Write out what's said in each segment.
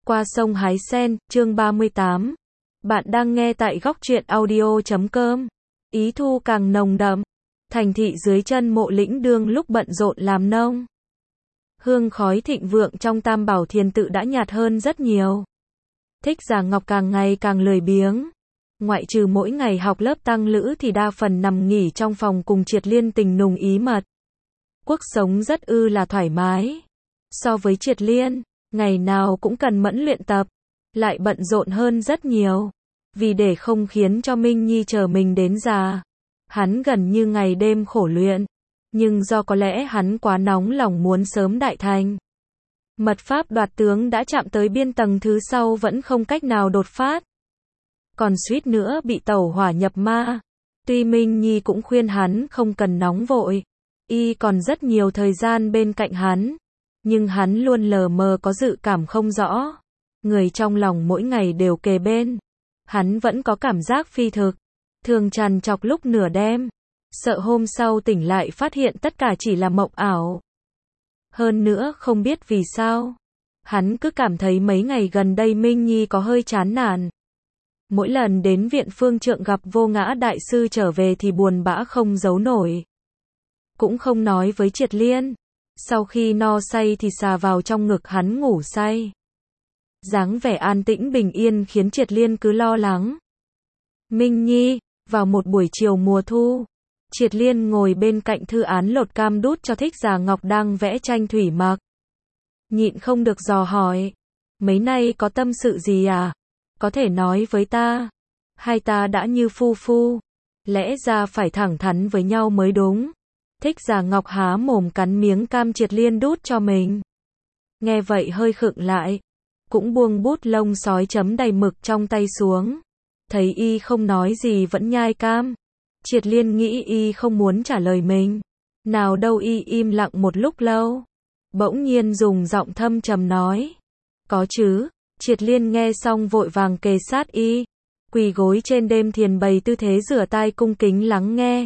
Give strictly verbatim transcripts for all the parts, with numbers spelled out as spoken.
Qua sông hái sen, chương ba mươi tám. Bạn đang nghe tại góc truyện audio chấm com. Ý thu càng nồng đậm. Thành thị dưới chân Mộ Lĩnh Đương lúc bận rộn làm nông. Hương khói thịnh vượng trong Tam Bảo Thiền tự đã nhạt hơn rất nhiều. Thích Giả Ngọc càng ngày càng lười biếng. Ngoại trừ mỗi ngày học lớp tăng lữ thì đa phần nằm nghỉ trong phòng cùng Triệt Liên tình nùng ý mật. Cuộc sống rất ư là thoải mái. So với Triệt Liên, ngày nào cũng cần mẫn luyện tập, lại bận rộn hơn rất nhiều. Vì để không khiến cho Minh Nhi chờ mình đến già, hắn gần như ngày đêm khổ luyện. Nhưng do có lẽ hắn quá nóng lòng muốn sớm đại thành. Mật pháp đoạt tướng đã chạm tới biên tầng thứ sau vẫn không cách nào đột phát. Còn suýt nữa bị tẩu hỏa nhập ma. Tuy Minh Nhi cũng khuyên hắn không cần nóng vội, y còn rất nhiều thời gian bên cạnh hắn. Nhưng hắn luôn lờ mờ có dự cảm không rõ. Người trong lòng mỗi ngày đều kề bên. Hắn vẫn có cảm giác phi thực. Thường trằn trọc lúc nửa đêm. Sợ hôm sau tỉnh lại phát hiện tất cả chỉ là mộng ảo. Hơn nữa không biết vì sao. Hắn cứ cảm thấy mấy ngày gần đây Minh Nhi có hơi chán nản. Mỗi lần đến viện phương trượng gặp Vô Ngã đại sư trở về thì buồn bã không giấu nổi. Cũng không nói với Triệt Liên. Sau khi no say thì xà vào trong ngực hắn ngủ say. Dáng vẻ an tĩnh bình yên khiến Triệt Liên cứ lo lắng. Minh Nhi, vào một buổi chiều mùa thu, Triệt Liên ngồi bên cạnh thư án lột cam đút cho Thích Giả Ngọc đang vẽ tranh thủy mặc. Nhịn không được dò hỏi, mấy nay có tâm sự gì à? Có thể nói với ta. Hai ta đã như phu phu, lẽ ra phải thẳng thắn với nhau mới đúng. Thích Giả Ngọc há mồm cắn miếng cam Triệt Liên đút cho mình. Nghe vậy hơi khựng lại, cũng buông bút lông sói chấm đầy mực trong tay xuống. Thấy y không nói gì vẫn nhai cam. Triệt Liên nghĩ y không muốn trả lời mình. Nào đâu y im lặng một lúc lâu. Bỗng nhiên dùng giọng thâm trầm nói. Có chứ. Triệt Liên nghe xong vội vàng kề sát y. Quỳ gối trên đêm thiền bày tư thế rửa tai cung kính lắng nghe.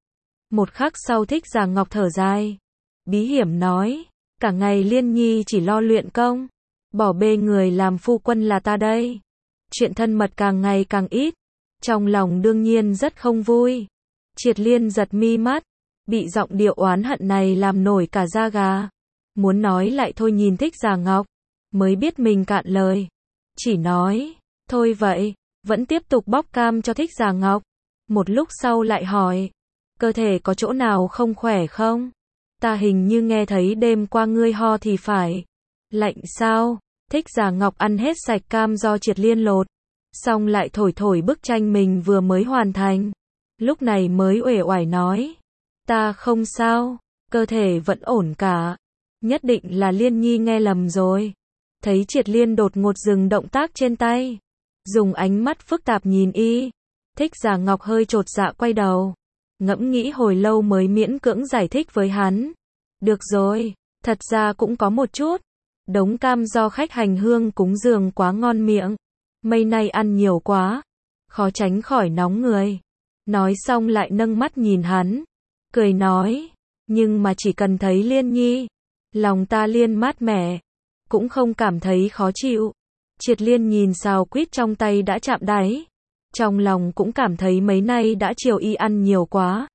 Một khắc sau Thích Giả Ngọc thở dài. Bí hiểm nói. Cả ngày Liên Nhi chỉ lo luyện công. Bỏ bê người làm phu quân là ta đây. Chuyện thân mật càng ngày càng ít. Trong lòng đương nhiên rất không vui. Triệt Liên giật mi mắt. Bị giọng điệu oán hận này làm nổi cả da gà. Muốn nói lại thôi nhìn Thích Giả Ngọc. Mới biết mình cạn lời. Chỉ nói. Thôi vậy. Vẫn tiếp tục bóc cam cho Thích Giả Ngọc. Một lúc sau lại hỏi. Cơ thể có chỗ nào không khỏe không? Ta hình như nghe thấy đêm qua ngươi ho thì phải. Lạnh sao? Thích Giả Ngọc ăn hết sạch cam do Triệt Liên lột. Xong lại thổi thổi bức tranh mình vừa mới hoàn thành. Lúc này mới uể oải nói. Ta không sao. Cơ thể vẫn ổn cả. Nhất định là Liên Nhi nghe lầm rồi. Thấy Triệt Liên đột ngột dừng động tác trên tay. Dùng ánh mắt phức tạp nhìn y. Thích Giả Ngọc hơi chột dạ quay đầu. Ngẫm nghĩ hồi lâu mới miễn cưỡng giải thích với hắn. Được rồi, thật ra cũng có một chút. Đống cam do khách hành hương cúng dường quá ngon miệng. Mấy nay ăn nhiều quá. Khó tránh khỏi nóng người. Nói xong lại nâng mắt nhìn hắn. Cười nói. Nhưng mà chỉ cần thấy Liên Nhi. Lòng ta liên mát mẻ. Cũng không cảm thấy khó chịu. Triệt Liên nhìn xào quýt trong tay đã chạm đáy. Trong lòng cũng cảm thấy mấy nay đã chiều y ăn nhiều quá.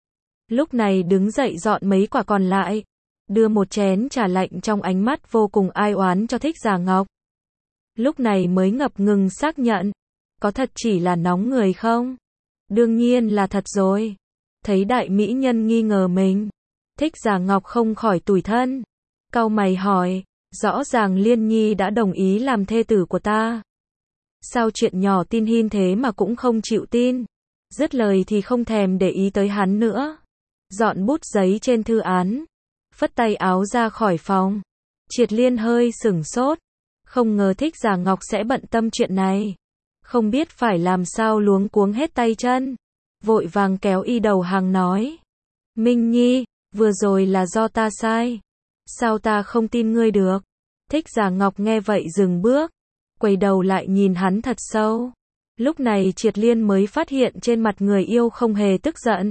Lúc này đứng dậy dọn mấy quả còn lại. Đưa một chén trà lạnh trong ánh mắt vô cùng ai oán cho Thích Giả Ngọc. Lúc này mới ngập ngừng xác nhận. Có thật chỉ là nóng người không? Đương nhiên là thật rồi. Thấy đại mỹ nhân nghi ngờ mình. Thích Giả Ngọc không khỏi tủi thân. Cau mày hỏi. Rõ ràng Liên Nhi đã đồng ý làm thê tử của ta. Sao chuyện nhỏ tin hin thế mà cũng không chịu tin. Dứt lời thì không thèm để ý tới hắn nữa. Dọn bút giấy trên thư án. Phất tay áo ra khỏi phòng. Triệt Liên hơi sửng sốt. Không ngờ Thích Giả Ngọc sẽ bận tâm chuyện này. Không biết phải làm sao luống cuống hết tay chân. Vội vàng kéo y đầu hàng nói. Minh Nhi, vừa rồi là do ta sai. Sao ta không tin ngươi được? Thích Giả Ngọc nghe vậy dừng bước. Quay đầu lại nhìn hắn thật sâu. Lúc này Triệt Liên mới phát hiện trên mặt người yêu không hề tức giận.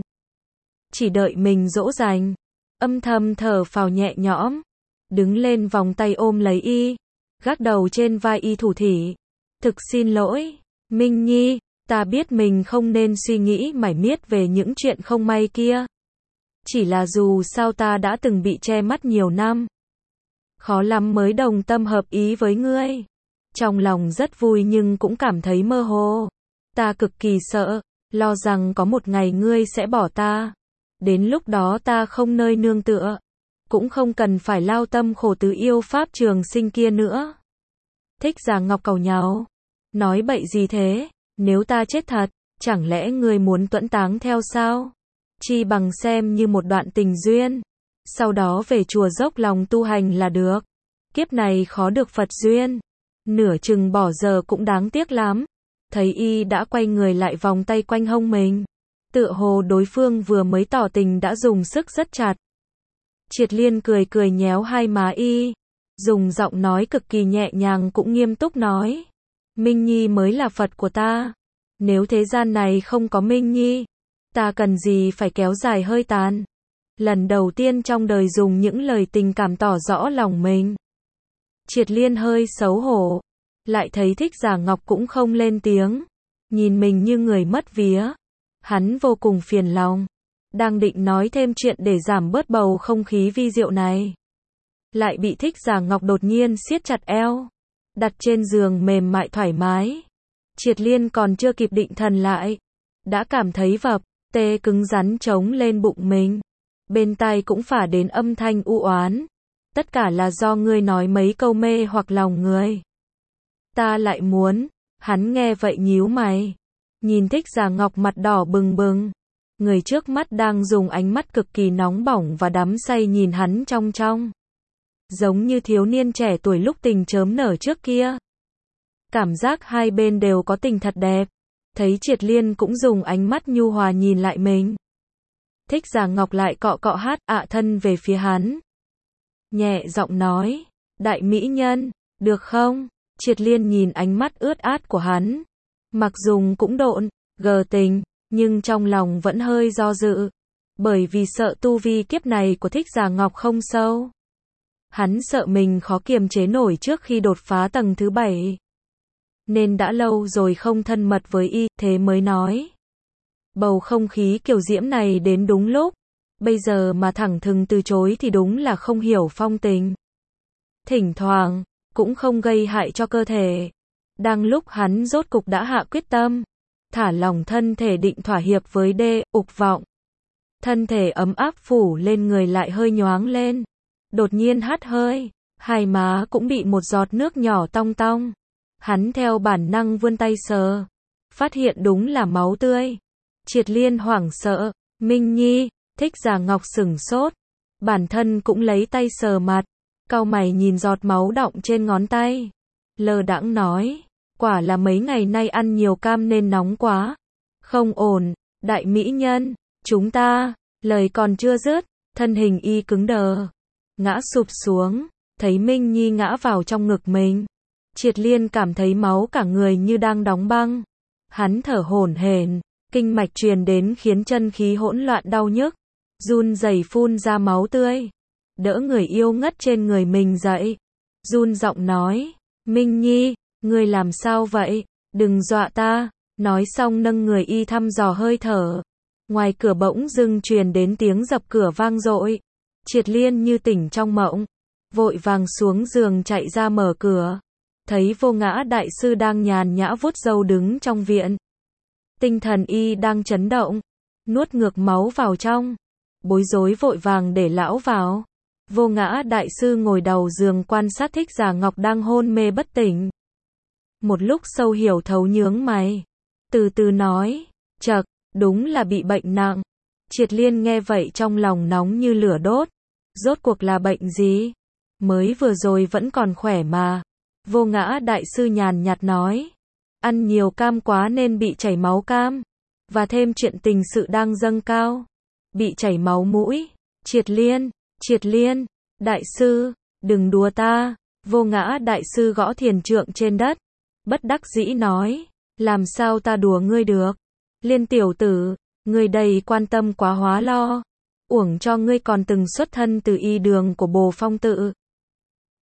Chỉ đợi mình dỗ dành. Âm thầm thở phào nhẹ nhõm. Đứng lên vòng tay ôm lấy y. gác đầu trên vai y thủ thỉ. Thực xin lỗi, Minh Nhi, ta biết mình không nên suy nghĩ mải miết về những chuyện không may kia. Chỉ là dù sao ta đã từng bị che mắt nhiều năm. Khó lắm mới đồng tâm hợp ý với ngươi. Trong lòng rất vui nhưng cũng cảm thấy mơ hồ. Ta cực kỳ sợ, lo rằng có một ngày ngươi sẽ bỏ ta. Đến lúc đó ta không nơi nương tựa. Cũng không cần phải lao tâm khổ tứ yêu pháp trường sinh kia nữa. Thích Giả Ngọc cầu nhau. Nói bậy gì thế? Nếu ta chết thật, chẳng lẽ ngươi muốn tuẫn táng theo sao? Chi bằng xem như một đoạn tình duyên. Sau đó về chùa dốc lòng tu hành là được. Kiếp này khó được Phật duyên. Nửa chừng bỏ giờ cũng đáng tiếc lắm. Thấy y đã quay người lại vòng tay quanh hông mình. Tựa hồ đối phương vừa mới tỏ tình đã dùng sức rất chặt. Triệt Liên cười cười nhéo hai má y. Dùng giọng nói cực kỳ nhẹ nhàng cũng nghiêm túc nói. Minh Nhi mới là Phật của ta. Nếu thế gian này không có Minh Nhi, ta cần gì phải kéo dài hơi tàn. Lần đầu tiên trong đời dùng những lời tình cảm tỏ rõ lòng mình. Triệt Liên hơi xấu hổ. Lại thấy Thích Giả Ngọc cũng không lên tiếng. Nhìn mình như người mất vía. Hắn vô cùng phiền lòng. Đang định nói thêm chuyện để giảm bớt bầu không khí vi diệu này. Lại bị Thích Giả Ngọc đột nhiên siết chặt eo. Đặt trên giường mềm mại thoải mái. Triệt Liên còn chưa kịp định thần lại. Đã cảm thấy vập, tê cứng rắn trống lên bụng mình. Bên tai cũng phả đến âm thanh u oán. Tất cả là do ngươi nói mấy câu mê hoặc lòng người. Ta lại muốn. Hắn nghe vậy nhíu mày. Nhìn Thích Giả Ngọc mặt đỏ bừng bừng. Người trước mắt đang dùng ánh mắt cực kỳ nóng bỏng và đắm say nhìn hắn trong trong. Giống như thiếu niên trẻ tuổi lúc tình chớm nở trước kia. Cảm giác hai bên đều có tình thật đẹp. Thấy Triệt Liên cũng dùng ánh mắt nhu hòa nhìn lại mình. Thích Giả Ngọc lại cọ cọ hát ạ thân về phía hắn. Nhẹ giọng nói, đại mỹ nhân, được không? Triệt Liên nhìn ánh mắt ướt át của hắn. Mặc dùng cũng độn, gờ tình, nhưng trong lòng vẫn hơi do dự. Bởi vì sợ tu vi kiếp này của Thích Giả Ngọc không sâu. Hắn sợ mình khó kiềm chế nổi trước khi đột phá tầng thứ bảy. Nên đã lâu rồi không thân mật với y, thế mới nói. Bầu không khí kiều diễm này đến đúng lúc. Bây giờ mà thẳng thừng từ chối thì đúng là không hiểu phong tình. Thỉnh thoảng, cũng không gây hại cho cơ thể. Đang lúc hắn rốt cục đã hạ quyết tâm. Thả lòng thân thể định thỏa hiệp với đê, ục vọng. Thân thể ấm áp phủ lên người lại hơi nhoáng lên. Đột nhiên hắt hơi. Hai má cũng bị một giọt nước nhỏ tong tong. Hắn theo bản năng vươn tay sờ. Phát hiện đúng là máu tươi. Triệt Liên hoảng sợ. Minh Nhi. Thích Giả Ngọc sửng sốt. Bản thân cũng lấy tay sờ mặt. Cau mày nhìn giọt máu đọng trên ngón tay. Lơ đãng nói. Quả là mấy ngày nay ăn nhiều cam nên nóng quá. Không ổn. Đại mỹ nhân. Chúng ta. Lời còn chưa dứt. Thân hình y cứng đờ. Ngã sụp xuống. Thấy Minh Nhi ngã vào trong ngực mình. Triệt Liên cảm thấy máu cả người như đang đóng băng. Hắn thở hổn hển. Kinh mạch truyền đến khiến chân khí hỗn loạn đau nhức. Run rẩy phun ra máu tươi. Đỡ người yêu ngất trên người mình dậy. Run giọng nói. Minh Nhi, ngươi làm sao vậy? Đừng dọa ta. Nói xong nâng người y thăm dò hơi thở. Ngoài cửa bỗng dưng truyền đến tiếng dập cửa vang dội. Triệt Liên như tỉnh trong mộng. Vội vàng xuống giường chạy ra mở cửa. Thấy Vô Ngã đại sư đang nhàn nhã vuốt râu đứng trong viện. Tinh thần y đang chấn động. Nuốt ngược máu vào trong. Bối rối vội vàng để lão vào. Vô Ngã đại sư ngồi đầu giường quan sát Thích Giả Ngọc đang hôn mê bất tỉnh. Một lúc sâu hiểu thấu nhướng mày. Từ từ nói. Chậc, đúng là bị bệnh nặng. Triệt Liên nghe vậy trong lòng nóng như lửa đốt. Rốt cuộc là bệnh gì? Mới vừa rồi vẫn còn khỏe mà. Vô Ngã đại sư nhàn nhạt nói. Ăn nhiều cam quá nên bị chảy máu cam. Và thêm chuyện tình sự đang dâng cao. Bị chảy máu mũi. Triệt Liên, Triệt Liên, đại sư, đừng đùa ta. Vô Ngã đại sư gõ thiền trượng trên đất. Bất đắc dĩ nói. Làm sao ta đùa ngươi được? Liên tiểu tử, ngươi đầy quan tâm quá hóa lo. Uổng cho ngươi còn từng xuất thân từ y đường của Bồ Phong tự.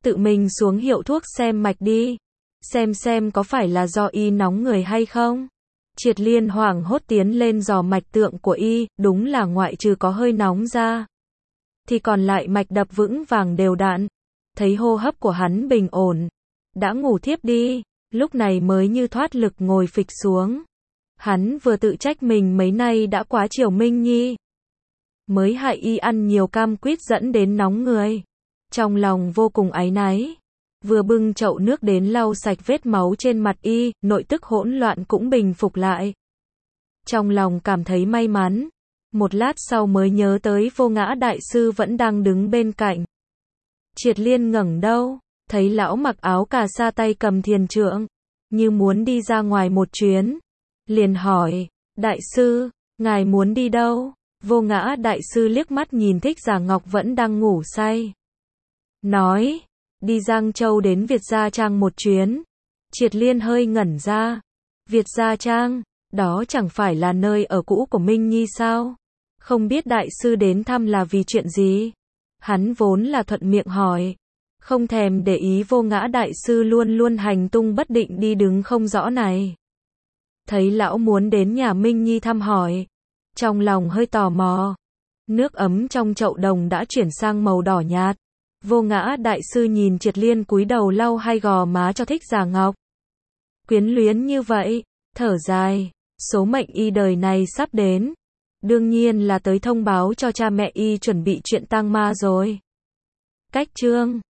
tự mình xuống hiệu thuốc xem mạch đi. Xem xem có phải là do y nóng người hay không. Triệt Liên hoảng hốt tiến lên dò mạch tượng của y, đúng là ngoại trừ có hơi nóng ra, thì còn lại mạch đập vững vàng đều đặn. Thấy hô hấp của hắn bình ổn, đã ngủ thiếp đi, lúc này mới như thoát lực ngồi phịch xuống. Hắn vừa tự trách mình mấy nay đã quá chiều Minh Nhi, mới hại y ăn nhiều cam quýt dẫn đến nóng người. Trong lòng vô cùng áy náy, vừa bưng chậu nước đến lau sạch vết máu trên mặt y, nội tức hỗn loạn cũng bình phục lại. Trong lòng cảm thấy may mắn, một lát sau mới nhớ tới Vô Ngã đại sư vẫn đang đứng bên cạnh. Triệt Liên ngẩng đầu, thấy lão mặc áo cà sa tay cầm thiền trượng, như muốn đi ra ngoài một chuyến. Liền hỏi, đại sư, ngài muốn đi đâu? Vô Ngã đại sư liếc mắt nhìn Thích Giả Ngọc vẫn đang ngủ say, nói, đi Giang Châu đến Việt Gia Trang một chuyến. Triệt Liên hơi ngẩn ra, Việt Gia Trang, đó chẳng phải là nơi ở cũ của Minh Nhi sao? Không biết đại sư đến thăm là vì chuyện gì? Hắn vốn là thuận miệng hỏi, không thèm để ý Vô Ngã đại sư luôn luôn hành tung bất định đi đứng không rõ này. Thấy lão muốn đến nhà Minh Nhi thăm hỏi, trong lòng hơi tò mò. Nước ấm trong chậu đồng đã chuyển sang màu đỏ nhạt. Vô Ngã đại sư nhìn Triệt Liên cúi đầu lau hai gò má cho Thích Giả Ngọc, quyến luyến như vậy, thở dài, số mệnh y đời này sắp đến, đương nhiên là tới thông báo cho cha mẹ y chuẩn bị chuyện tang ma rồi. Cách chương